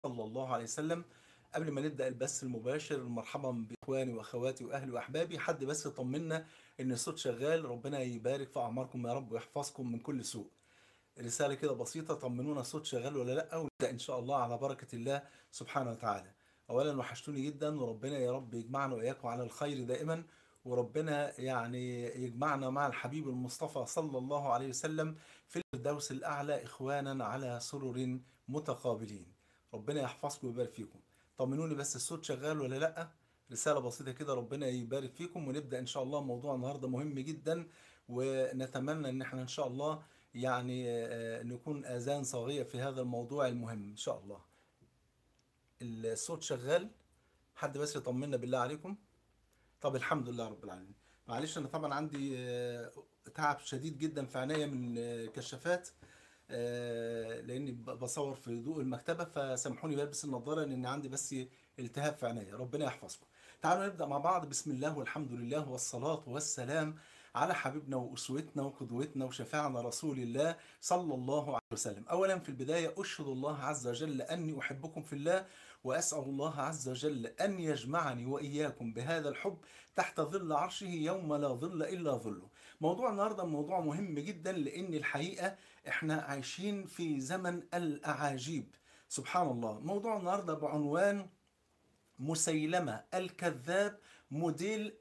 صلى الله عليه وسلم. قبل ما نبدأ البث المباشر، مرحبا بإخواني وأخواتي وأهلي وأحبابي. حد بس يطمنا إن الصوت شغال. ربنا يبارك في أعماركم يا رب ويحفظكم من كل سوء. رسالة كده بسيطة، طمنونا الصوت شغال ولا لأ، ونبدأ إن شاء الله على بركة الله سبحانه وتعالى. أولا وحشتوني جدا، وربنا يا رب يجمعنا وإياكم على الخير دائما. وربنا يعني يجمعنا مع الحبيب المصطفى صلى الله عليه وسلم في الفردوس الأعلى إخوانا على سرر متقابلين. ربنا يحفظكم ويبارك فيكم. طمنوني بس الصوت شغال ولا لأ. رسالة بسيطة كده، ربنا يبارك فيكم. ونبدأ إن شاء الله. موضوع النهاردة مهم جدا، ونتمنى إن احنا إن شاء الله يعني نكون آذان صاغية في هذا الموضوع المهم إن شاء الله. الصوت شغال؟ حد بس يطمنا بالله عليكم. طب الحمد لله رب العالمين. معلش أنا طبعا عندي تعب شديد جدا في عينيا من كشافات، لاني بصور في ضوء المكتبه، فسامحوني بلبس النظاره لان عندي بس التهاب في عينيا. ربنا يحفظكم. تعالوا نبدا مع بعض. بسم الله والحمد لله والصلاه والسلام على حبيبنا واسوتنا وقدوتنا وشفاعنا رسول الله صلى الله عليه وسلم. اولا في البدايه اشهد الله عز وجل اني احبكم في الله، واسال الله عز وجل ان يجمعني واياكم بهذا الحب تحت ظل عرشه يوم لا ظل الا ظله. موضوع النهارده موضوع مهم جدا، لان الحقيقه احنا عايشين في زمن الأعاجيب. سبحان الله. موضوع النهاردة بعنوان مسيلمة الكذاب موديل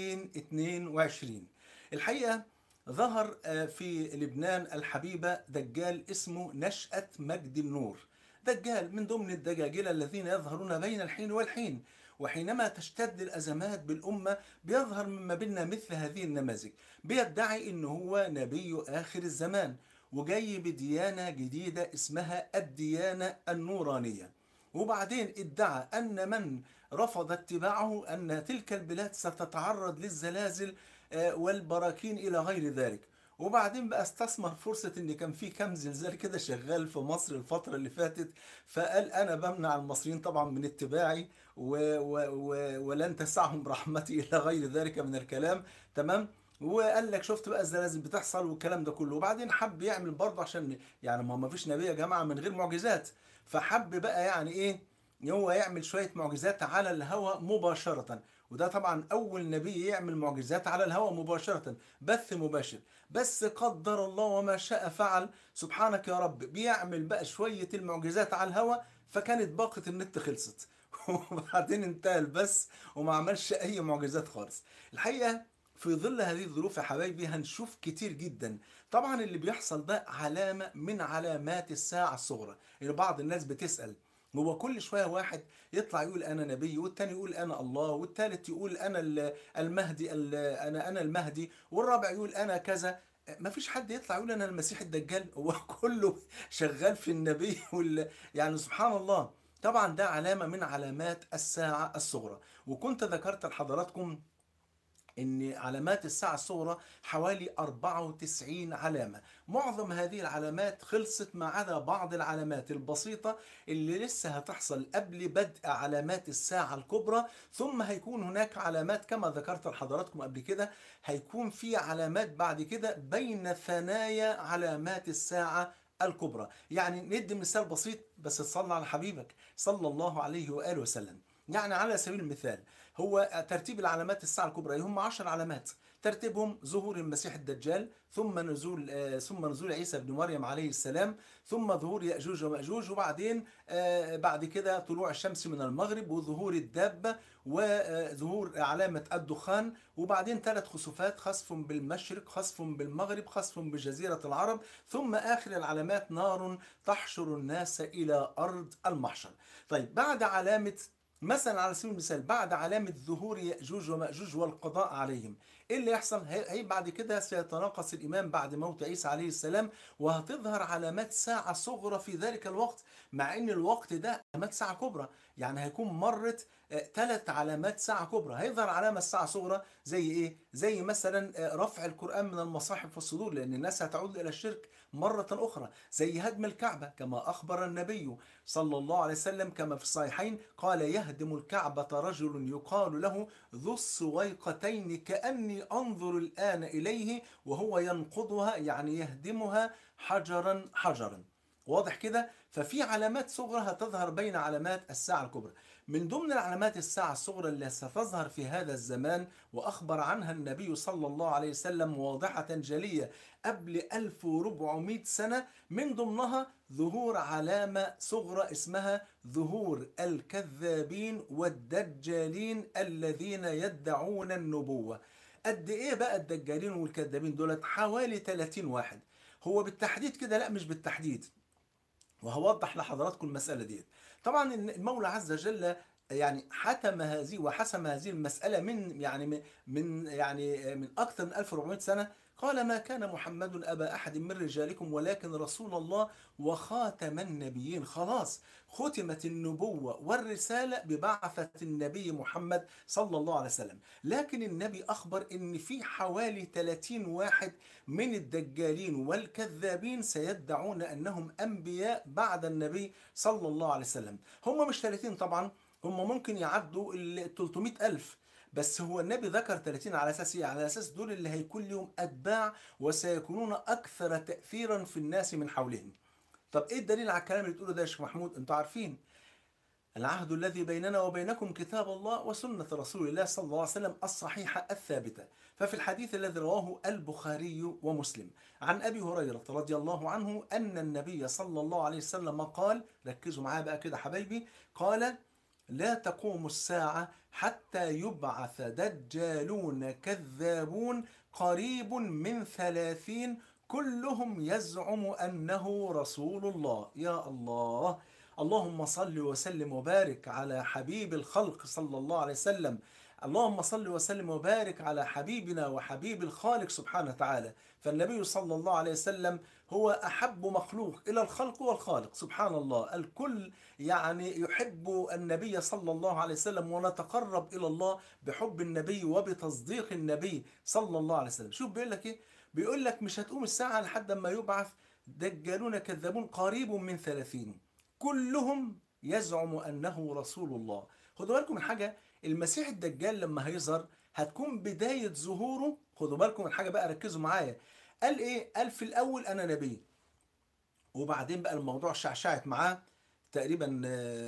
2022. الحقيقة ظهر في لبنان الحبيبة دجال اسمه نشأة مجد النور. دجال من ضمن الدجاجلة الذين يظهرون بين الحين والحين، وحينما تشتد الأزمات بالأمة بيظهر من ما بيننا مثل هذه النماذج. بيدعي أنه هو نبي آخر الزمان، وجاي بديانة جديدة اسمها الديانة النورانية. وبعدين ادعى أن من رفض اتباعه أن تلك البلاد ستتعرض للزلازل والبراكين إلى غير ذلك. وبعدين بقى استثمر فرصة ان كان في كام زلزال كده شغال في مصر الفترة اللي فاتت، فقال انا بمنع المصريين طبعا من اتباعي ولن تسعهم رحمتي الى غير ذلك من الكلام. تمام. وقال لك شفت بقى الزلازل بتحصل والكلام ده كله. وبعدين حب يعمل برضه عشان يعني ما فيش نبي يا جماعة من غير معجزات. فحب بقى يعني ايه، هو يعمل شوية معجزات على الهواء مباشرة. وده طبعا أول نبي يعمل معجزات على الهواء مباشرة، بث مباشر. بس قدر الله وما شاء فعل. سبحانك يا رب. بيعمل بقى شوية المعجزات على الهواء، فكانت باقة النت خلصت وبعدين انتهى البث وما عملش أي معجزات خالص. الحقيقة في ظل هذه الظروف يا حبايبي هنشوف كتير جدا. طبعا اللي بيحصل ده علامة من علامات الساعة الصغرى. يعني بعض الناس بتسأل، هو كل شوية واحد يطلع يقول أنا نبي، والتاني يقول أنا الله، والتالت يقول أنا المهدي، أنا المهدي، والرابع يقول أنا كذا. ما فيش حد يطلع يقول أنا المسيح الدجال. هو كله شغال في النبي يعني سبحان الله. طبعا ده علامة من علامات الساعة الصغرى. وكنت ذكرت لحضراتكم ان علامات الساعة الصغرى حوالي 94 علامة. معظم هذه العلامات خلصت ما عدا بعض العلامات البسيطة اللي لسه هتحصل قبل بدء علامات الساعة الكبرى. ثم هيكون هناك علامات كما ذكرت لحضراتكم قبل كده، هيكون في علامات بعد كده بين ثنايا علامات الساعة الكبرى. يعني ندي مثال بسيط بس تصلي على حبيبك صلى الله عليه وآله وسلم. يعني على سبيل المثال، هو ترتيب العلامات الساعة الكبرى هم 10 علامات. ترتيبهم ظهور المسيح الدجال، ثم نزول عيسى بن مريم عليه السلام، ثم ظهور يأجوج ومأجوج، وبعدين بعد كده طلوع الشمس من المغرب، وظهور الدابة، وظهور علامة الدخان، وبعدين 3 خسوفات: خسف بالمشرق، خسف بالمغرب، خسف بجزيرة العرب، ثم آخر العلامات نار تحشر الناس إلى أرض المحشر. طيب بعد علامة، مثلا على سبيل المثال، بعد علامة ظهور يأجوج ومأجوج والقضاء عليهم، ايه اللي يحصل؟ هي بعد كده سيتناقص الإيمان بعد موت عيسى عليه السلام، وهتظهر علامات ساعة صغرى في ذلك الوقت، مع ان الوقت ده علامات ساعة كبرى. يعني هيكون مرت 3 علامات ساعة كبرى. هيظهر علامة الساعة صغرى زي ايه؟ زي مثلا رفع القرآن من المصاحف والصدور، لأن الناس هتعود إلى الشرك مرة أخرى. زي هدم الكعبة كما أخبر النبي صلى الله عليه وسلم كما في الصحيحين، قال: يهدم الكعبة رجل يقال له ذو السويقتين كأني أنظر الآن إليه وهو ينقضها، يعني يهدمها حجرا حجرا. واضح كده؟ ففي علامات صغرى هتظهر بين علامات الساعة الكبرى. من ضمن العلامات الساعة الصغرى اللي ستظهر في هذا الزمان وأخبر عنها النبي صلى الله عليه وسلم واضحة جلية قبل 1400 سنة، من ضمنها ظهور علامة صغرى اسمها ظهور الكذابين والدجالين الذين يدعون النبوة. قد ايه بقى الدجالين والكذابين دولت؟ حوالي 30 واحد. هو بالتحديد كده؟ لا، مش بالتحديد، وهوضح لحضراتكم المسألة دي. طبعا المولى عز وجل يعني حتم هذه وحسم هذه المسألة من من أكثر من 1400 سنة. قال: ما كان محمد أبا أحد من رجالكم ولكن رسول الله وخاتم النبيين. خلاص ختمت النبوة والرسالة ببعثة النبي محمد صلى الله عليه وسلم. لكن النبي أخبر إن في حوالي 30 واحد من الدجالين والكذابين سيدعون أنهم أنبياء بعد النبي صلى الله عليه وسلم. هم مش 30 طبعا، هم ممكن يعدوا ال 300 ألف، بس هو النبي ذكر 30 على أساس إيه؟ على أساس دول اللي هيكون لهم أتباع وسيكونون أكثر تأثيرا في الناس من حولهم. طب إيه الدليل على الكلام اللي بتقوله ده يا شيخ محمود؟ أنتوا عارفين العهد الذي بيننا وبينكم كتاب الله وسنة رسول الله صلى الله عليه وسلم الصحيحة الثابتة. ففي الحديث الذي رواه البخاري ومسلم عن أبي هريرة رضي الله عنه أن النبي صلى الله عليه وسلم قال، ركزوا معايا بقى كده حبايبي، قال: لا تقوم الساعة حتى يبعث دجالون كذابون قريب من 30 كلهم يزعم أنه رسول الله. يا الله! اللهم صل وسلم وبارك على حبيب الخلق صلى الله عليه وسلم. اللهم صل وسلم وبارك على حبيبنا وحبيب الخالق سبحانه وتعالى. فالنبي صلى الله عليه وسلم هو أحب مخلوق إلى الخلق والخالق سبحان الله. الكل يعني يحب النبي صلى الله عليه وسلم، ونتقرب إلى الله بحب النبي وبتصديق النبي صلى الله عليه وسلم. شوف بيقول لك إيه؟ بيقول لك مش هتقوم الساعة لحد ما يبعث دجالون كذابون قريب من 30 كلهم يزعم أنه رسول الله. خدوا بالكم من حاجة، المسيح الدجال لما هيظهر هتكون بداية ظهوره. خدوا بالكم من حاجة بقى، ركزوا معايا. قال إيه؟ قال في الأول أنا نبي، وبعدين بقى الموضوع شعشعت معاه تقريبا.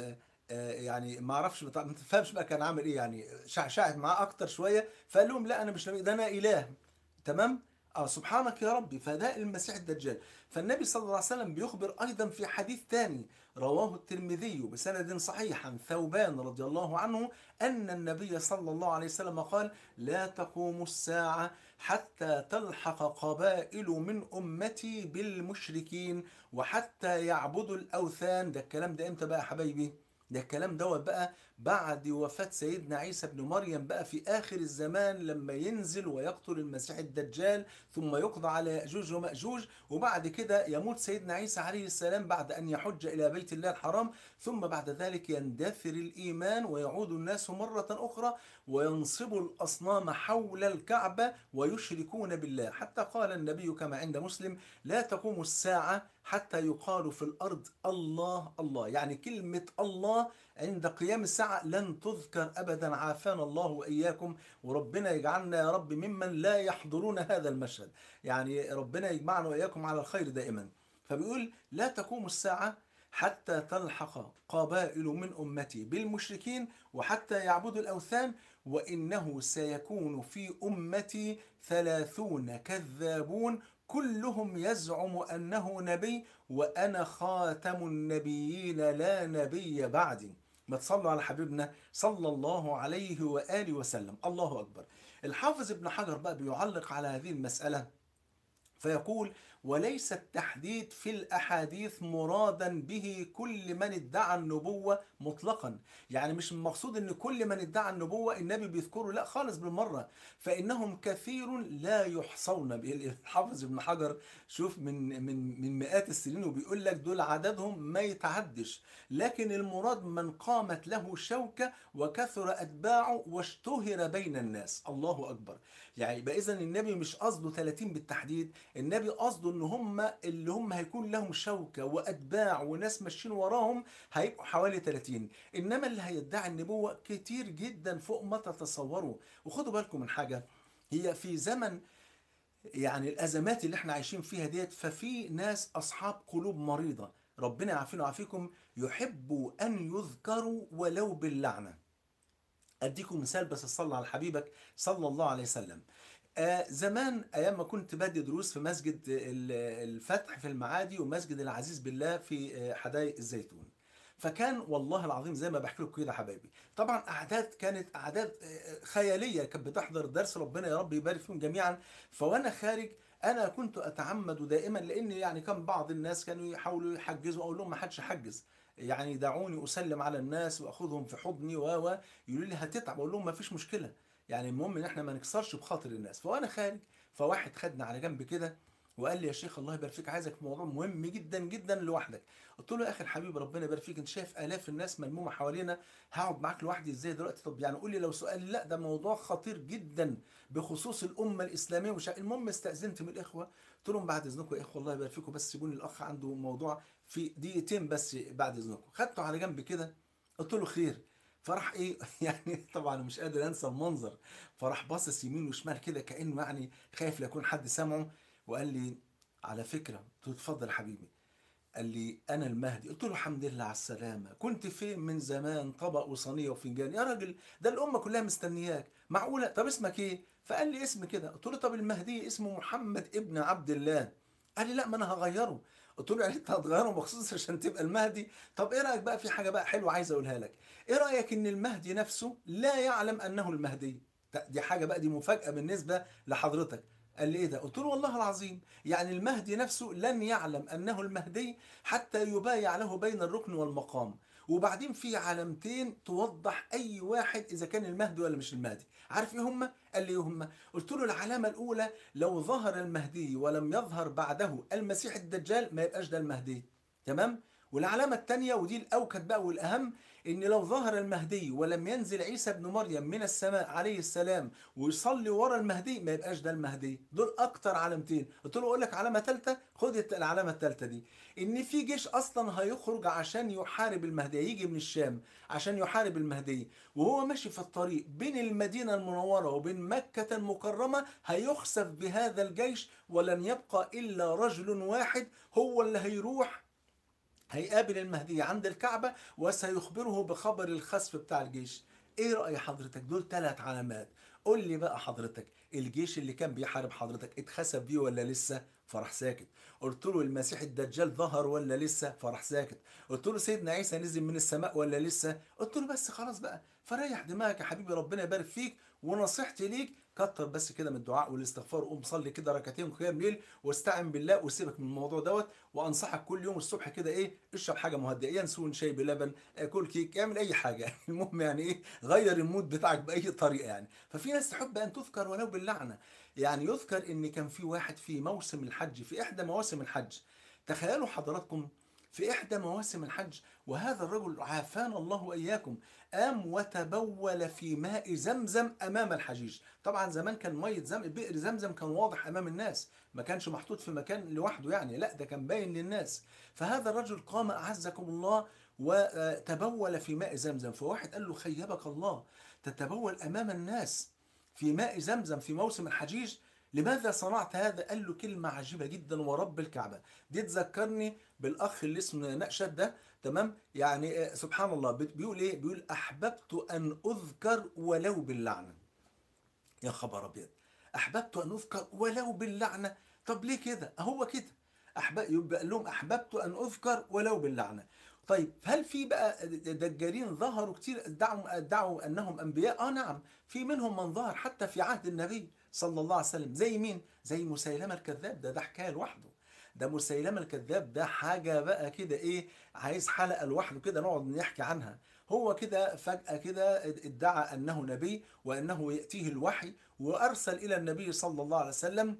يعني ما اعرفش ما تفهمش بقى كان عامل ايه، يعني شعشعت معاه اكتر شويه، فقال لهم لا انا مش نبي، ده انا اله. تمام؟ سبحانك يا ربي. فده المسيح الدجال. فالنبي صلى الله عليه وسلم بيخبر ايضا في حديث ثاني رواه الترمذي بسند صحيح عن ثوبان رضي الله عنه ان النبي صلى الله عليه وسلم قال: لا تقوم الساعه حتى تلحق قبائل من امتي بالمشركين وحتى يعبدوا الاوثان. ده الكلام ده امتى بقى يا حبايبي؟ ده الكلام دوت بقى بعد وفاة سيدنا عيسى بن مريم، بقى في آخر الزمان لما ينزل ويقتل المسيح الدجال ثم يقضى على يأجوج ومأجوج، وبعد كده يموت سيدنا عيسى عليه السلام بعد أن يحج إلى بيت الله الحرام، ثم بعد ذلك يندثر الإيمان ويعود الناس مرة أخرى وينصبوا الأصنام حول الكعبة ويشركون بالله، حتى قال النبي كما عند مسلم: لا تقوم الساعة حتى يقال في الأرض الله الله. يعني كلمة الله عند قيام الساعة لن تذكر أبدا، عافانا الله وإياكم، وربنا يجعلنا يا رب ممن لا يحضرون هذا المشهد. يعني ربنا يجمعنا وإياكم على الخير دائما. فبيقول: لا تقوم الساعة حتى تلحق قبائل من أمتي بالمشركين وحتى يعبدوا الأوثان، وإنه سيكون في أمتي 30 كذابون كلهم يزعم أنه نبي وأنا خاتم النبيين لا نبي بعدي. ما تصلوا على حبيبنا صلى الله عليه وآله وسلم. الله أكبر. الحافظ ابن حجر بقى بيعلق على هذه المسألة فيقول: وليس التحديد في الأحاديث مرادا به كل من ادعى النبوة مطلقا. يعني مش المقصود ان كل من ادعى النبوة النبي بيذكره، لا خالص بالمرة، فإنهم كثير لا يحصون. الحافظ ابن حجر شوف من مئات السنين وبيقول لك دول عددهم ما يتعدش، لكن المراد من قامت له شوكة وكثر أتباعه واشتهر بين الناس. الله أكبر. يعني يبقى إذن النبي مش قصده 30 بالتحديد، النبي قصده ان هم اللي هم هيكون لهم شوكة واتباع وناس ماشيين وراهم هيبقوا حوالي 30، انما اللي هيدعي النبوة كتير جدا فوق ما تتصوروا. وخدوا بالكم من حاجة، هي في زمن يعني الازمات اللي احنا عايشين فيها ديت، ففي ناس اصحاب قلوب مريضة ربنا يعافينا ويعافيكم، يحبوا أن يذكروا ولو باللعنة. أديكم مثال بس صلى على حبيبك صلى الله عليه وسلم. زمان أيام ما كنت بدي دروس في مسجد الفتح في المعادي ومسجد العزيز بالله في حدائق الزيتون. فكان والله العظيم زي ما بحكي لكم كده يا حبايبي، طبعا كانت اعداد خياليه كانت بتحضر درس، ربنا يا رب يبارك فيهم جميعا. فوانا خارج انا كنت اتعمد دائما، لان يعني كان بعض الناس كانوا يحاولوا يحجزوا، اقول لهم ما حدش يحجز، يعني دعوني اسلم على الناس واخذهم في حضني يقولوا لي هتتعب، اقول لهم ما فيش مشكله، يعني المهم ان احنا ما نكسرش بخاطر الناس. فوانا خارج فواحد خدنا على جنب كده وقال لي يا شيخ الله يبارك فيك، عايزك في موضوع مهم جدا جدا لوحدك. قلت له يا اخي الحبيب ربنا يبارك فيك، انت شايف الاف الناس ملمومه حوالينا، هقعد معاك لوحدي ازاي دلوقتي؟ طب يعني قول لي لو سؤال. لا ده موضوع خطير جدا بخصوص الامه الاسلاميه المهم استاذنت من الاخوه، قلت لهم بعد اذنكم يا اخوه الله يبارك فيكم بس سيبوني الاخ عنده موضوع في دقيقتين بس بعد اذنكم. خدته على جنب كده قلت له خير. فراح ايه يعني طبعا مش قادر انسى المنظر، فراح باصص يمين وشمال كده كانه يعني خايف لا يكون حد سامعه، وقال لي على فكره. قلت له اتفضل يا حبيبي. قال لي انا المهدي. قلت له الحمد لله على السلامه، كنت فين من زمان؟ طبق وصينيه وفنجان يا راجل، ده الامه كلها مستنياك، معقوله؟ طب اسمك ايه؟ فقال لي اسم كده. قلت له طب المهدي اسمه محمد ابن عبد الله. قال لي لا ما انا هغيره. قلت له يعني انت هتغيره مخصوص عشان تبقى المهدي؟ طب ايه رايك بقى في حاجه بقى حلوه عايز اقولها لك، ايه رايك ان المهدي نفسه لا يعلم انه المهدي؟ دي حاجه بقى، دي مفاجاه بالنسبه لحضرتك. قال لي ايه ده؟ قلت له والله العظيم يعني المهدي نفسه لن يعلم انه المهدي حتى يبايع له بين الركن والمقام. وبعدين في علامتين توضح اي واحد اذا كان المهدي ولا مش المهدي. عارف ايه هما؟ قال لي ايه هما؟ قلت له العلامه الاولى لو ظهر المهدي ولم يظهر بعده المسيح الدجال ما يبقاش ده المهدي. تمام. والعلامه الثانيه ودي الاوكد بقى والاهم، ان لو ظهر المهدي ولم ينزل عيسى ابن مريم من السماء عليه السلام ويصلي ورا المهدي ما يبقاش ده المهدي. دول اكتر علامتين. قلت له اقول لك علامه ثالثه، خد العلامه الثالثه دي، ان في جيش اصلا هيخرج عشان يحارب المهدي، هيجي من الشام عشان يحارب المهدي، وهو ماشي في الطريق بين المدينه المنوره وبين مكه المكرمه هيخسف بهذا الجيش، ولن يبقى الا رجل واحد هو اللي هيروح هيقابل المهدي عند الكعبة وسيخبره بخبر الخسف بتاع الجيش. ايه رأي حضرتك؟ دول 3 علامات. قول لي بقى حضرتك الجيش اللي كان بيحارب حضرتك اتخسف بيه ولا لسه؟ فراح ساكت. قلت له المسيح الدجال ظهر ولا لسه؟ فراح ساكت. قلت له سيدنا عيسى نزل من السماء ولا لسه؟ قلت له بس خلاص بقى، فريح دماغك يا حبيبي ربنا يبارك فيك، ونصيحتي ليك كتر بس كده من الدعاء والاستغفار، وقوم صلي كده ركعتين قيام ليل واستعن بالله وسيبك من الموضوع دوت. وانصحك كل يوم الصبح كده ايه، اشرب حاجه مهدئه، ينسون شاي بلبن، كل كيك، اعمل اي حاجه المهم يعني ايه، غير المود بتاعك باي طريقه يعني. ففي ناس تحب ان تذكر ولو باللعنه. يعني يذكر ان كان في واحد في موسم الحج، في احدى مواسم الحج، تخيلوا حضراتكم، في احدى مواسم الحج، وهذا الرجل عافانا الله واياكم قام وتبول في ماء زمزم امام الحجيج. طبعا زمان كان ميه بئر زمزم كان واضح امام الناس، ما كانش محطوط في مكان لوحده يعني، لا ده كان باين للناس. فهذا الرجل قام اعزكم الله وتبول في ماء زمزم. فواحد قال له خيبك الله، تتبول امام الناس في ماء زمزم في موسم الحجيج، لماذا صنعت هذا؟ قال له كلمة عجيبة جدا ورب الكعبة، دي تذكرني بالأخ اللي اسمه نقشد ده. تمام. يعني سبحان الله بيقول إيه؟ بيقول أحببت أن أذكر ولو باللعنة. يا خبر أبيض، أحببت أن أذكر ولو باللعنة. طب ليه كده؟ هو كده يبقى قال لهم أحببت أن أذكر ولو باللعنة. طيب هل في بقى دجالين ظهروا كتير ادعوا أنهم أنبياء؟ نعم، في منهم من ظهر حتى في عهد النبي صلى الله عليه وسلم. زي مين؟ زي مسيلمة الكذاب، ده حكاية لوحده. ده مسيلمة الكذاب ده حاجة بقى كده ايه، عايز حلقة لوحده كده نقعد نحكي عنها. هو كده فجأة كده ادعى أنه نبي وأنه يأتيه الوحي، وأرسل إلى النبي صلى الله عليه وسلم،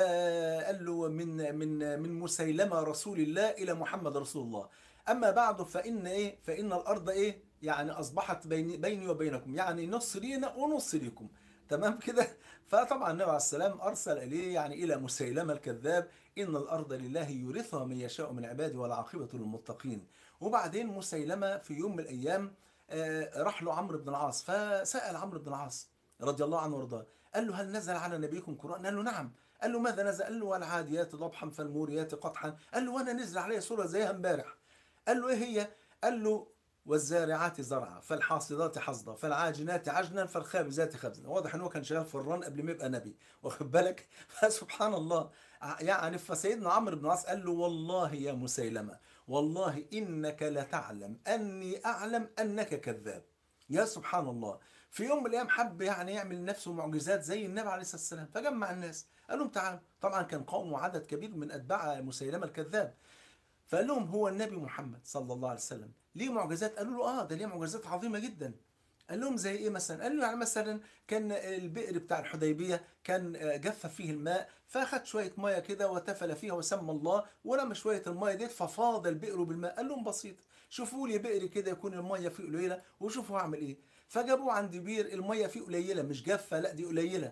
قال له من مسيلمة رسول الله إلى محمد رسول الله. أما بعد فإن إيه، فإن الأرض إيه يعني أصبحت بيني وبينكم، يعني نص لينا ونص ليكم. تمام كده. فطبعا النبي عليه السلام أرسل إليه يعني إلى مسيلمة الكذاب، إن الأرض لله يورثها من يشاء من عباده والعاقبة للمتقين. وبعدين مسيلمة في يوم من الأيام راح له عمرو بن العاص، فسأل عمرو بن العاص رضي الله عنه وارضاه، قال له هل نزل على نبيكم قرآن؟ قال له نعم. قال له ماذا نزل؟ قال له والعاديات ضبحا فالموريات قدحا. قال له وانا نزل علي سورة زيها امبارح. قال له ايه هي؟ قال له والزارعات زرعا فالحاصدات حصدا فالعاجنات عجنا فالخابزات خبزا. واضح ان هو كان شغال فران قبل ما يبقى نبي، واخد بالك؟ فسبحان الله. يعني فسيدنا عمرو بن العاص قال له والله يا مسيلمة، والله انك لتعلم اني اعلم انك كذاب. يا سبحان الله. في يوم من الايام حب يعني يعمل لنفسه معجزات زي النبي عليه الصلاه والسلام، فجمع الناس قال لهم تعالوا. طبعا كان قوم وعدد كبير من اتباع مسيلمه الكذاب، فقال لهم هو النبي محمد صلى الله عليه وسلم ليه معجزات؟ قالوا له اه ده ليه معجزات عظيمه جدا. قال لهم زي ايه مثلا؟ قال له يعني مثلا كان البئر بتاع الحديبيه كان جف فيه الماء، فاخد شويه ميه كده وتفل فيها وسمى الله ورمى شويه الميه ديت ففاض البئر بالماء. قال لهم بسيط، شوفوا لي بئر كده يكون الميه فيه قليله وشوفوا هعمل ايه. فجابوه عند بير الميه فيه قليله، مش جافه، لا دي قليله،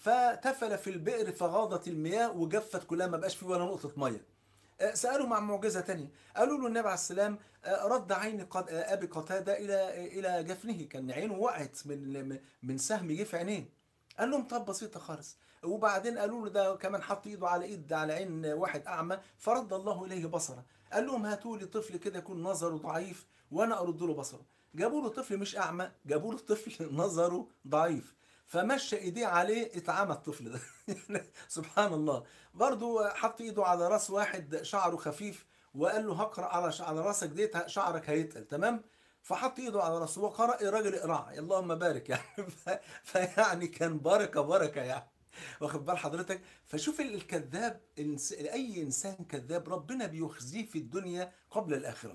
فتفل في البئر فغاضت المياه وجفت كلها، ما بقاش فيه ولا نقطه ميه. سألوا مع معجزة تانية، قالوا له النبي عليه السلام رد عين أبي قتادة إلى جفنه، كان عينه وقعت من سهم جه في عينيه. قال لهم طب بسيطة خالص. وبعدين قالوا له ده كمان حط ايده على ايد على عين واحد اعمى فرد الله اليه بصره. قال لهم هاتوا لي طفل كده يكون نظره ضعيف وانا ارد له بصره. جابوا له طفل مش اعمى، جابوا له طفل نظره ضعيف، فمشى ايديه عليه اتعمى الطفل ده. سبحان الله. برضو حط ايده على راس واحد شعره خفيف وقال له هقرا على راسك ديت شعرك هيتقل، تمام؟ فحط ايده على راسه وقرا الراجل اقرا اللهم بارك يعني. فيعني كان بركه بركه يعني، واخد بال حضرتك؟ فشوف الكذاب، اي انسان كذاب ربنا بيخزيه في الدنيا قبل الاخره.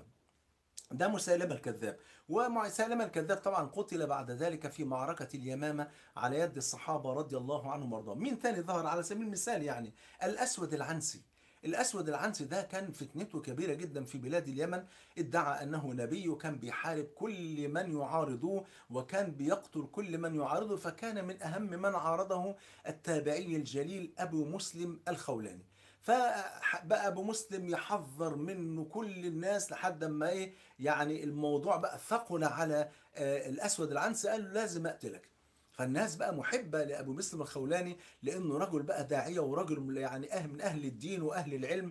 ده مسيلمة الكذاب. ومسيلمة الكذاب طبعا قتل بعد ذلك في معركة اليمامة على يد الصحابة رضي الله عنهم وارضاهم. مين تاني ظهر على سبيل المثال؟ يعني الأسود العنسي. الأسود العنسي ده كان فتنته كبيرة جدا في بلاد اليمن، ادعى أنه نبي وكان بيحارب كل من يعارضوه وكان بيقتل كل من يعارضه، فكان من أهم من عارضه التابعي الجليل أبو مسلم الخولاني. فبقى ابو مسلم يحذر منه كل الناس لحد ما ايه، يعني الموضوع بقى ثقل على الاسود العنسي، قال له لازم اقتلك. فالناس بقى محبه لابو مسلم الخولاني لانه رجل بقى داعيه ورجل يعني من اهل الدين واهل العلم.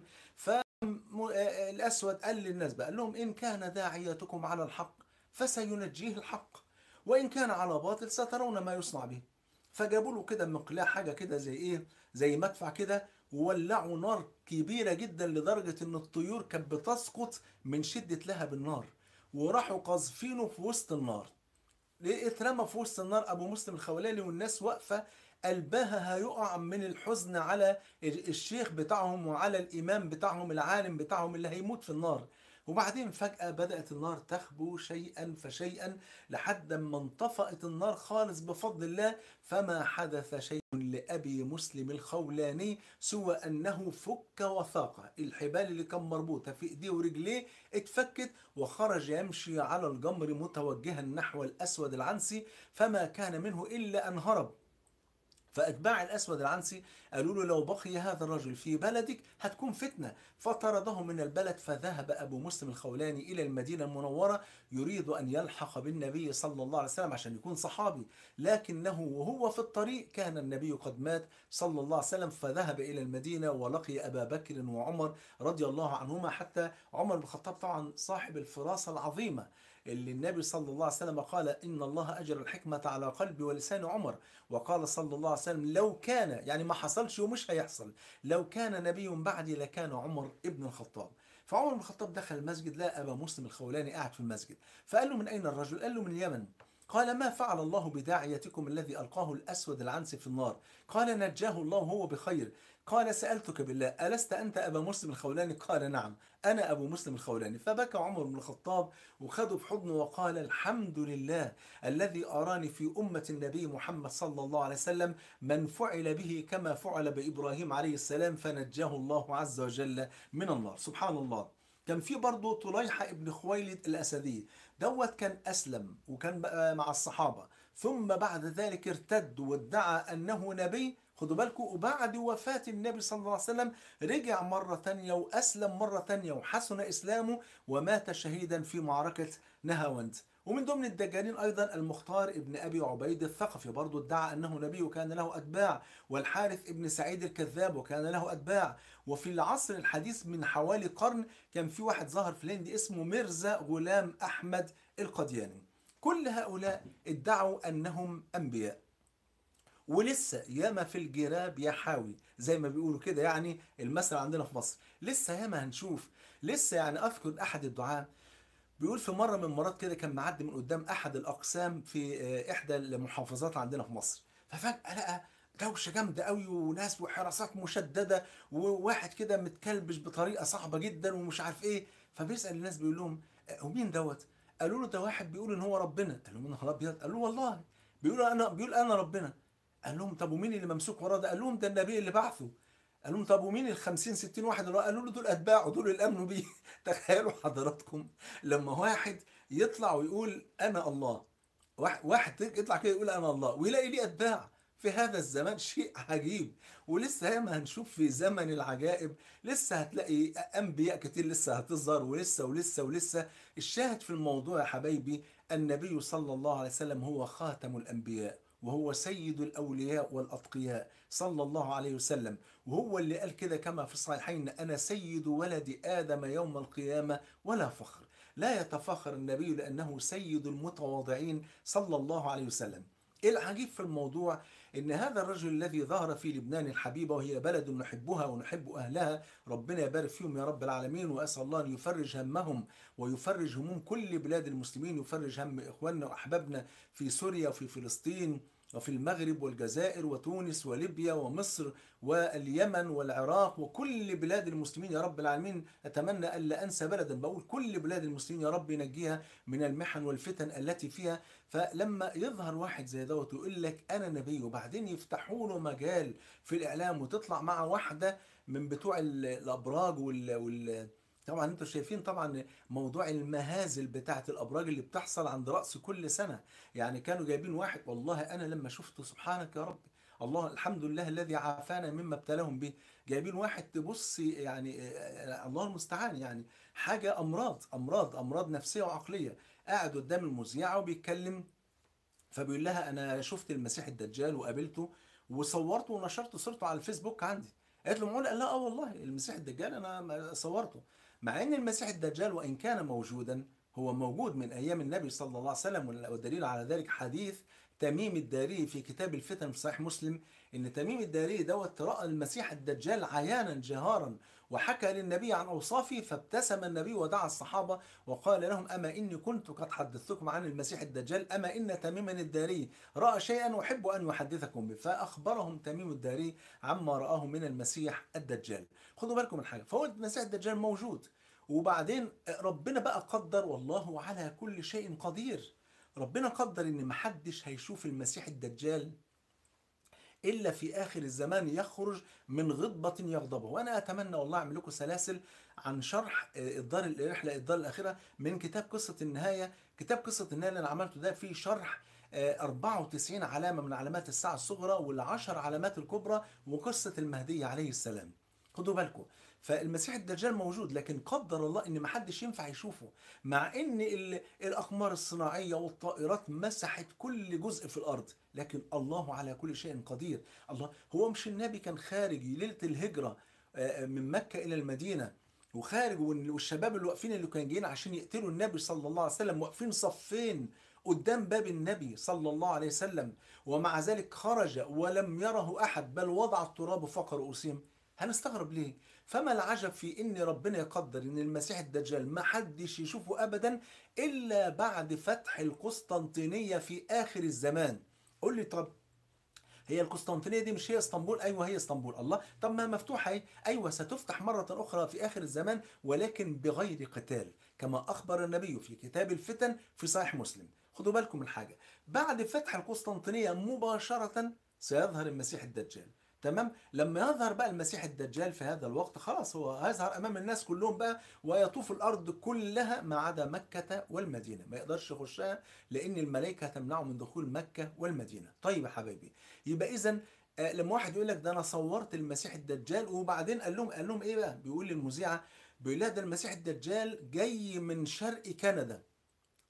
فالاسود قال للناس بقى، قال لهم ان كان داعيتكم على الحق فسينجيه الحق، وان كان على باطل سترون ما يصنع به. فجابوا له كده مقلاع حاجه كده زي ايه، زي مدفع كده، وولعوا نار كبيرة جدا لدرجة ان الطيور كانت بتسقط من شدة لهب النار، وراحوا قاذفينه في وسط النار. ليه اترمى في وسط النار ابو مسلم الخولاني والناس واقفة قلبها هيقع من الحزن على الشيخ بتاعهم وعلى الامام بتاعهم العالم بتاعهم اللي هيموت في النار. وبعدين فجأة بدأت النار تخبو شيئا فشيئا لحد ما انطفأت النار خالص بفضل الله. فما حدث شيء لأبي مسلم الخولاني سوى أنه فك وثاق، الحبال اللي كان مربوطة في إيديه ورجليه اتفكت وخرج يمشي على الجمر متوجها نحو الأسود العنسي، فما كان منه إلا أن هرب. فأتباع الأسود العنسي قالوا له لو بقي هذا الرجل في بلدك هتكون فتنة، فطرده من البلد. فذهب أبو مسلم الخولاني إلى المدينة المنورة يريد أن يلحق بالنبي صلى الله عليه وسلم عشان يكون صحابي، لكنه وهو في الطريق كان النبي قد مات صلى الله عليه وسلم. فذهب إلى المدينة ولقي أبا بكر وعمر رضي الله عنهما، حتى عمر بن الخطاب طبعا صاحب الفراسة العظيمة اللي النبي صلى الله عليه وسلم قال إن الله أجر الحكمة على قلب ولسان عمر. وقال صلى الله عليه وسلم لو كان، يعني ما حصلش ومش هيحصل، لو كان نبي بعدي لكان عمر ابن الخطاب. فعمر بن الخطاب دخل المسجد لقى أبا مسلم الخولاني قاعد في المسجد، فقال له من أين الرجل؟ قال له من اليمن. قال ما فعل الله بداعيتكم الذي ألقاه الأسود العنسي في النار؟ قال نجاه الله وهو بخير. قال سألتك بالله ألست أنت أبا مسلم الخولاني؟ قال نعم أنا أبو مسلم الخولاني. فبكى عمر بن الخطاب وخده في حضنه وقال الحمد لله الذي أراني في أمة النبي محمد صلى الله عليه وسلم من فعل به كما فعل بإبراهيم عليه السلام فنجاه الله عز وجل من النار. سبحان الله. كان في برضه طليحة ابن خويلد الأسدي، دوت كان أسلم وكان بقى مع الصحابة، ثم بعد ذلك ارتد وادعى أنه نبي، خدوا بالكم، وبعد وفاة النبي صلى الله عليه وسلم رجع مرة تانية وأسلم مرة تانية وحسن إسلامه ومات شهيدا في معركة نهاوند. ومن ضمن الدجالين أيضا المختار ابن أبي عبيد الثقفي، برضو ادعى أنه نبي وكان له أتباع، والحارث ابن سعيد الكذاب وكان له أتباع. وفي العصر الحديث من حوالي قرن كان في واحد ظهر في الهند اسمه ميرزا غلام أحمد القدياني. كل هؤلاء ادعوا أنهم أنبياء، ولسه ياما في الجراب يحاوي زي ما بيقولوا كده، يعني المثل عندنا في مصر، لسه ياما هنشوف. لسه يعني أذكر أحد الدعاة بيقول في مرة من المرات كده كان معدي من قدام أحد الأقسام في إحدى المحافظات عندنا في مصر، ففجأة لقى دوشة جامدة قوي وناس وحراسات مشددة وواحد كده متكلبش بطريقة صعبة جدا ومش عارف إيه. فبيسأل الناس بيقول لهم هو مين دوت؟ قالوا له ده واحد بيقول إن هو ربنا. قال لهم يا نهار أبيض. قال له والله بيقول أنا ربنا. قال لهم طب ومين اللي ممسوك وراه ده؟ قال لهم ده النبي اللي بعثه. قال لهم طب ومين ال 50 60 واحد اللي قالوا له دول اتباعه، دول اللي امنوا بيه. تخيلوا حضراتكم لما واحد يطلع ويقول انا الله، واحد يطلع كده يقول انا الله ويلاقي ليه اتباع في هذا الزمان، شيء عجيب. ولسه ياما هنشوف في زمن العجائب، لسه هتلاقي انبياء كتير لسه هتظهر، ولسه ولسه ولسه. الشاهد في الموضوع يا حبايبي النبي صلى الله عليه وسلم هو خاتم الانبياء، وهو سيد الأولياء والأتقياء صلى الله عليه وسلم. وهو اللي قال كده كما في الصحيحين أنا سيد ولد آدم يوم القيامة ولا فخر. لا يتفاخر النبي لأنه سيد المتواضعين صلى الله عليه وسلم. العجيب في الموضوع ان هذا الرجل الذي ظهر في لبنان الحبيبه، وهي بلد نحبها ونحب اهلها، ربنا يبارك فيهم يا رب العالمين، واسال الله ان يفرج همهم ويفرج هموم كل بلاد المسلمين، يفرج هم اخواننا واحبابنا في سوريا وفي فلسطين وفي المغرب والجزائر وتونس وليبيا ومصر واليمن والعراق وكل بلاد المسلمين يا رب العالمين. أتمنى ألا أنسى بلدا، بقول كل بلاد المسلمين يا رب ينجيها من المحن والفتن التي فيها. فلما يظهر واحد زي دوت ويقول لك أنا نبي، وبعدين يفتحوا له مجال في الإعلام وتطلع مع واحدة من بتوع الأبراج طبعا انتوا شايفين طبعا موضوع المهازل بتاعه الابراج اللي بتحصل عند رأس كل سنة. يعني كانوا جايبين واحد، والله انا لما شفته سبحانك يا رب، الله الحمد لله الذي عافانا مما ابتلاهم به. جايبين واحد تبص يعني الله المستعان، يعني حاجة امراض نفسية وعقلية. قاعد قدام المذيعة وبيتكلم، فبيقول لها انا شفت المسيح الدجال وقابلته وصورته ونشرت صورته على الفيسبوك عندي. قالت له معقول؟ قال لها اه والله المسيح الدجال انا صورته. مع ان المسيح الدجال وان كان موجودا هو موجود من ايام النبي صلى الله عليه وسلم، والدليل على ذلك حديث تميم الداري في كتاب الفتن في صحيح مسلم، ان تميم الداري دوت راى المسيح الدجال عيانا جهارا وحكى للنبي عن اوصافه، فابتسم النبي ودعا الصحابه وقال لهم اما اني كنت قد حدثتكم عن المسيح الدجال، اما ان تميما الداري راى شيئا احب ان يحدثكم به. فاخبرهم تميم الداري عما راه من المسيح الدجال. خدوا بالكم من حاجه، فهو المسيح الدجال موجود، وبعدين ربنا بقى قدر، والله على كل شيء قدير. ربنا قدر ان محدش هيشوف المسيح الدجال الا في اخر الزمان يخرج من غضبة يغضبه. وانا اتمنى والله اعمل لكم سلاسل عن شرح الرحلة الدار الاخرة من كتاب قصة النهاية. كتاب قصة النهاية اللي انا عملته ده فيه شرح 94 علامة من علامات الساعة الصغرى والعشر علامات الكبرى وقصة المهدي عليه السلام. خدوا بالكم، فالمسيح الدجال موجود، لكن قدر الله ان محدش ينفع يشوفه، مع ان الاقمار الصناعيه والطائرات مسحت كل جزء في الارض، لكن الله على كل شيء قدير. الله هو مش النبي كان خارج ليله الهجره من مكه الى المدينه، وخارج والشباب اللي واقفين اللي كانوا جايين عشان يقتلوا النبي صلى الله عليه وسلم واقفين صفين قدام باب النبي صلى الله عليه وسلم، ومع ذلك خرج ولم يره احد بل وضع التراب فوق رؤوسهم؟ هنستغرب ليه؟ فما العجب في ان ربنا يقدر ان المسيح الدجال ما حدش يشوفه ابدا الا بعد فتح القسطنطينية في اخر الزمان. قول لي طب هي القسطنطينية دي مش هي اسطنبول؟ ايوه هي اسطنبول. الله طب ما مفتوحة اهي. ايوه ستفتح مرة اخرى في اخر الزمان ولكن بغير قتال كما اخبر النبي في كتاب الفتن في صحيح مسلم. خدوا بالكم من حاجة، بعد فتح القسطنطينية مباشرة سيظهر المسيح الدجال. تمام؟ لما يظهر بقى المسيح الدجال في هذا الوقت خلاص هو هيظهر امام الناس كلهم بقى ويطوف الارض كلها ما عدا مكة والمدينة، ما يقدرش يخشها لان الملائكة تمنعه من دخول مكة والمدينة. طيب يا حبايبي، يبقى اذا لما واحد يقول لك ده انا صورت المسيح الدجال، وبعدين قال لهم ايه بقى؟ بيقول للمذيعة، بيقول لها ده المسيح الدجال جاي من شرق كندا.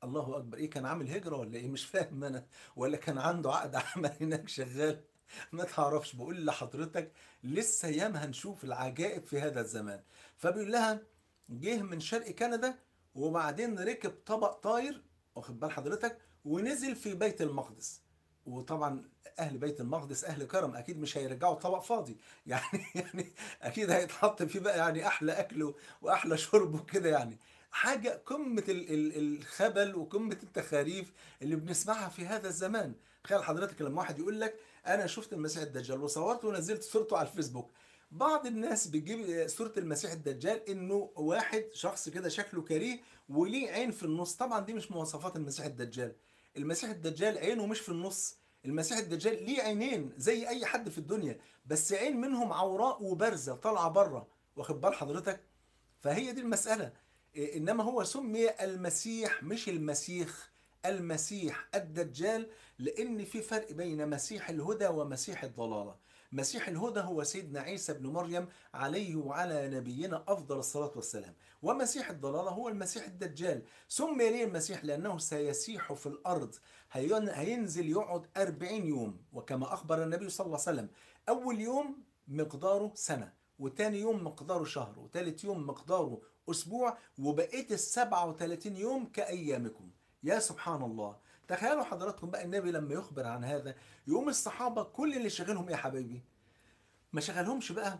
الله اكبر، ايه كان عامل هجرة ولا ايه؟ مش فاهم انا، ولا كان عنده عقد عمل هناك شغال؟ ما تعرفش. بقول لحضرتك لسه ياما هنشوف العجائب في هذا الزمان. فبيقول لها جه من شرق كندا، وبعدين ركب طبق طاير، واخد بال حضرتك، ونزل في بيت المقدس. وطبعا اهل بيت المقدس اهل كرم، اكيد مش هيرجعوا طبق فاضي يعني يعني اكيد هيتحط فيه بقى يعني احلى اكل واحلى شرب وكده يعني. حاجه قمه الخبل وقمه التخاريف اللي بنسمعها في هذا الزمان. تخيل حضرتك لما واحد يقول لك انا شفت المسيح الدجال وصورته ونزلت صورته على الفيسبوك. بعض الناس بتجيب صورة المسيح الدجال انه واحد شخص كده شكله كريه وليه عين في النص. طبعا دي مش مواصفات المسيح الدجال. المسيح الدجال عينه مش في النص. المسيح الدجال ليه عينين زي اي حد في الدنيا، بس عين منهم عوراء وبارزة طالعة بره، واخد بال حضرتك. فهي دي المسألة. إنما هو سمي المسيح مش المسيخ، المسيح الدجال، لأن في فرق بين مسيح الهدى ومسيح الضلالة. مسيح الهدى هو سيدنا عيسى بن مريم عليه وعلى نبينا أفضل الصلاة والسلام. ومسيح الضلالة هو المسيح الدجال. سمي ليه المسيح؟ لأنه سيسيح في الأرض، هينزل يقعد 40 يوم، وكما أخبر النبي صلى الله عليه وسلم أول يوم مقداره سنة، وتاني يوم مقداره شهر، وتالت يوم مقداره أسبوع، وبقيت ال37 يوم كأيامكم. يا سبحان الله. تخيلوا حضراتكم بقى النبي لما يخبر عن هذا، يقوم الصحابة كل اللي شغلهم إيه يا حبايبي؟ ما شغلهمش بقى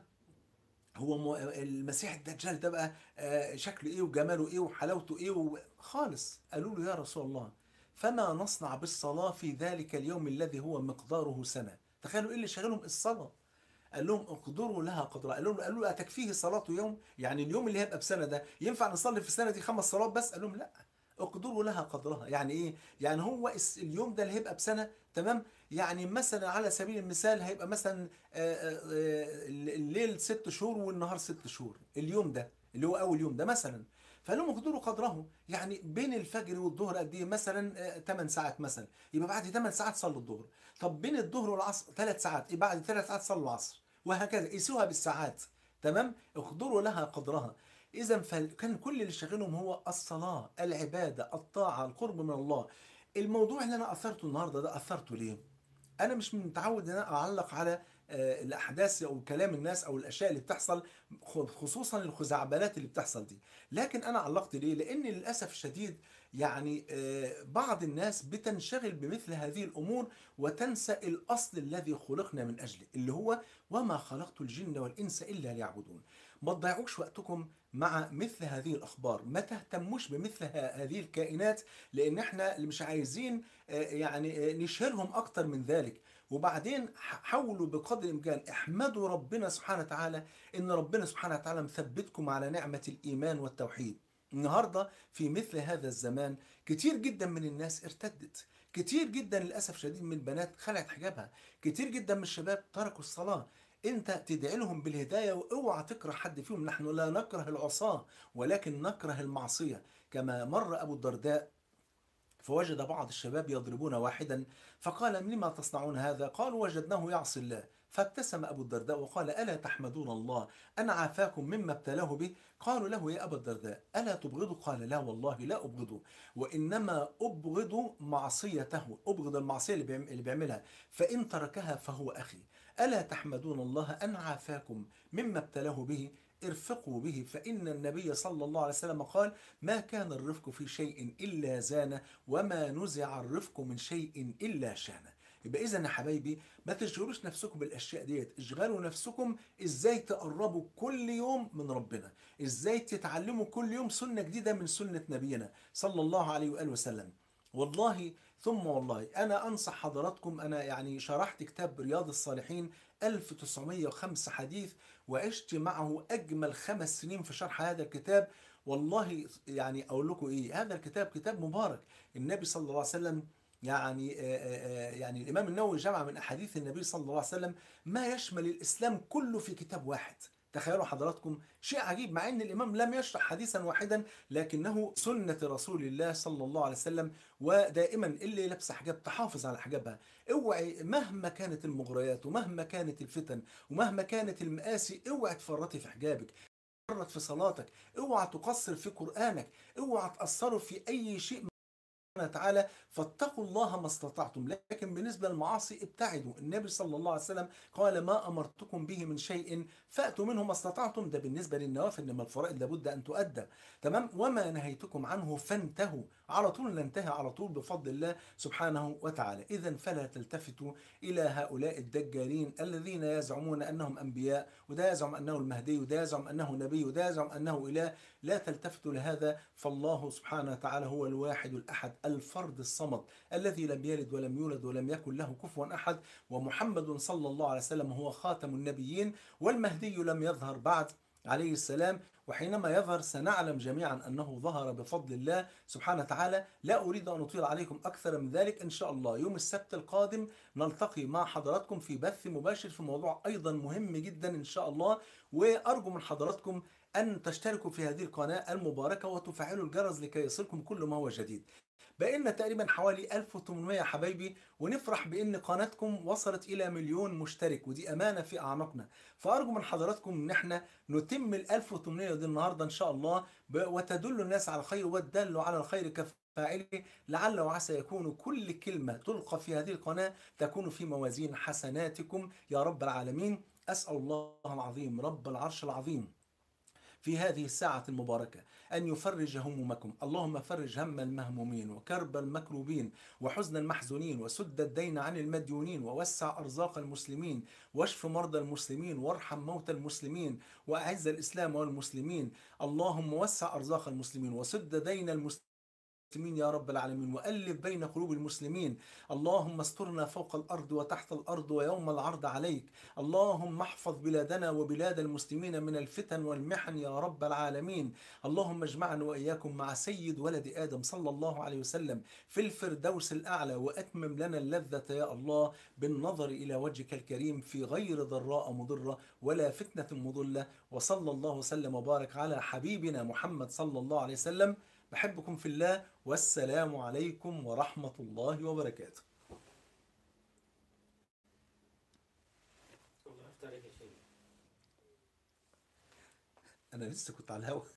هو المسيح الدجال ده بقى شكله ايه وجماله ايه وحلاوته ايه خالص. قالوا له يا رسول الله فما نصنع بالصلاة في ذلك اليوم الذي هو مقداره سنة؟ تخيلوا ايه اللي شغلهم؟ الصلاة. قال لهم اقدروا لها قدرها. قالوا له أتكفيه صلاة يوم؟ يعني اليوم اللي هيبقى بسنة ده ينفع نصلي في السنة دي 5 صلوات بس؟ قال لهم لا، اقدروا لها قدرها. يعني ايه؟ يعني هو اليوم ده اللي هيبقى بسنة، تمام؟ يعني مثلا على سبيل المثال هيبقى مثلا الليل 6 شهور والنهار 6 شهور، اليوم ده اللي هو اول يوم ده مثلا. فقال لهم اقدروا قدره. يعني بين الفجر والظهر قد ايه؟ مثلا 8 ساعات مثلا، يبقى بعد 8 ساعات صلوا الظهر. طب بين الظهر والعصر 3 ساعات، يبقى بعد 3 ساعات صلوا العصر، وهكذا قيسوها بالساعات. تمام؟ اقدروا لها قدرها. اذا فكان كل اللي شاغلهم هو الصلاه، العباده، الطاعه، القرب من الله. الموضوع اللي انا اثرته النهارده ده اثرته ليه؟ انا مش متعود ان انا اعلق على الاحداث او كلام الناس او الاشياء اللي بتحصل، خصوصا الخزعبلات اللي بتحصل دي. لكن انا علقت ليه؟ لان للاسف الشديد يعني بعض الناس بتنشغل بمثل هذه الامور وتنسى الاصل الذي خلقنا من اجله، اللي هو وما خلقت الجن والانس الا ليعبدون. ما تضيعوش وقتكم مع مثل هذه الاخبار، ما تهتموش بمثل هذه الكائنات، لان احنا اللي مش عايزين يعني نشهرهم اكتر من ذلك. وبعدين حاولوا بقدر الامكان احمدوا ربنا سبحانه وتعالى ان ربنا سبحانه وتعالى مثبتكم على نعمة الايمان والتوحيد. النهارده في مثل هذا الزمان كتير جدا من الناس ارتدت، كتير جدا للاسف شديد من البنات خلعت حجابها، كتير جدا من الشباب تركوا الصلاة. انت تدعي لهم بالهداية، واوعى تكره حد فيهم. نحن لا نكره العصاة ولكن نكره المعصية. كما مر ابو الدرداء فوجد بعض الشباب يضربون واحدا، فقال لما تصنعون هذا؟ قالوا وجدناه يعصي الله. فابتسم أبو الدرداء وقال ألا تحمدون الله أن عافاكم مما ابتلاه به؟ قالوا له يا أبا الدرداء ألا تبغضه؟ قال لا والله لا أبغضه، وإنما أبغض معصيته، أبغض المعصية اللي بيعملها، فإن تركها فهو أخي. ألا تحمدون الله أن عافاكم مما ابتلاه به؟ ارفقوا به، فإن النبي صلى الله عليه وسلم قال ما كان الرفق في شيء إلا زانه، وما نزع الرفق من شيء إلا شانه. يبقى إذا يا حبايبي ما تشغلوش نفسكم بالأشياء ديت، اشغلوا نفسكم إزاي تقربوا كل يوم من ربنا، إزاي تتعلموا كل يوم سنة جديدة من سنة نبينا صلى الله عليه وآله وسلم. والله ثم والله أنا أنصح حضراتكم، أنا يعني شرحت كتاب رياض الصالحين 1905 حديث، وعشت معه أجمل 5 سنين في شرح هذا الكتاب. والله يعني أقول لكم إيه، هذا الكتاب كتاب مبارك. النبي صلى الله عليه وسلم يعني يعني الإمام النووي جمع من أحاديث النبي صلى الله عليه وسلم ما يشمل الإسلام كله في كتاب واحد. تخيلوا حضراتكم شيء عجيب، مع ان الامام لم يشرح حديثا واحدا لكنه سنة رسول الله صلى الله عليه وسلم. ودائما اللي لابسه حجاب تحافظ على حجابها، اوعي مهما كانت المغريات ومهما كانت الفتن ومهما كانت المآسي اوعي تفرطي في حجابك، تفرط في صلاتك، اوعى تقصر في قرآنك، اوعى تقصروا في اي شيء وتعالى، فاتقوا الله ما استطعتم. لكن بالنسبة للمعاصي ابتعدوا. النبي صلى الله عليه وسلم قال: ما أمرتكم به من شيء فأتوا منه ما استطعتم. ده بالنسبة للنوافل، إنما الفرائض لابد أن تؤدى. تمام. وما نهيتكم عنه فانتهوا. على طول ننتهي على طول بفضل الله سبحانه وتعالى. إذا فلا تلتفتوا إلى هؤلاء الدجالين الذين يزعمون أنهم أنبياء، وده يزعم أنه المهدي، وده يزعم أنه نبي، وده يزعم أنه إله. لا تلتفتوا لهذا. فالله سبحانه وتعالى هو الواحد الأحد الفرد الصمد الذي لم يلد ولم يولد ولم يكن له كفوا أحد. ومحمد صلى الله عليه وسلم هو خاتم النبيين، والمهدي لم يظهر بعد عليه السلام. وحينما يظهر سنعلم جميعا أنه ظهر بفضل الله سبحانه وتعالى. لا أريد أن أطيل عليكم أكثر من ذلك. إن شاء الله يوم السبت القادم نلتقي مع حضراتكم في بث مباشر في موضوع أيضا مهم جدا إن شاء الله. وأرجو من حضراتكم أن تشتركوا في هذه القناة المباركة وتفعلوا الجرس لكي يصلكم كل ما هو جديد. بقينا تقريبا حوالي 1800 يا حبايبي، ونفرح بان قناتكم وصلت الى مليون مشترك، ودي امانه في اعناقنا. فارجو من حضراتكم ان احنا نتم ال 1800 دي النهارده ان شاء الله، وتدل الناس على الخير، والدل على الخير كفاعله. لعل وعسى يكون كل كلمه تلقى في هذه القناه تكون في موازين حسناتكم يا رب العالمين. اسال الله العظيم رب العرش العظيم في هذه الساعة المباركة أن يفرج همومكم. اللهم فرج هم المهمومين وكرب المكروبين وحزن المحزونين، وسد الدين عن المديونين، ووسع أرزاق المسلمين، واشف مرضى المسلمين، وارحم موتى المسلمين، وأعز الإسلام والمسلمين. اللهم وسع أرزاق المسلمين، وسد دين المسلمين يا رب العالمين، وألف بين قلوب المسلمين. اللهم استرنا فوق الأرض وتحت الأرض ويوم العرض عليك. اللهم احفظ بلادنا وبلاد المسلمين من الفتن والمحن يا رب العالمين. اللهم اجمعنا وإياكم مع سيد ولد آدم صلى الله عليه وسلم في الفردوس الأعلى، وأتمم لنا اللذة يا الله بالنظر إلى وجهك الكريم في غير ضراء مضرة ولا فتنة مضلة. وصلى الله وسلم وبارك على حبيبنا محمد صلى الله عليه وسلم. بحبكم في الله، والسلام عليكم ورحمة الله وبركاته. الله يفتح عليك يا شيخ. أنا لسه كنت على الهوا.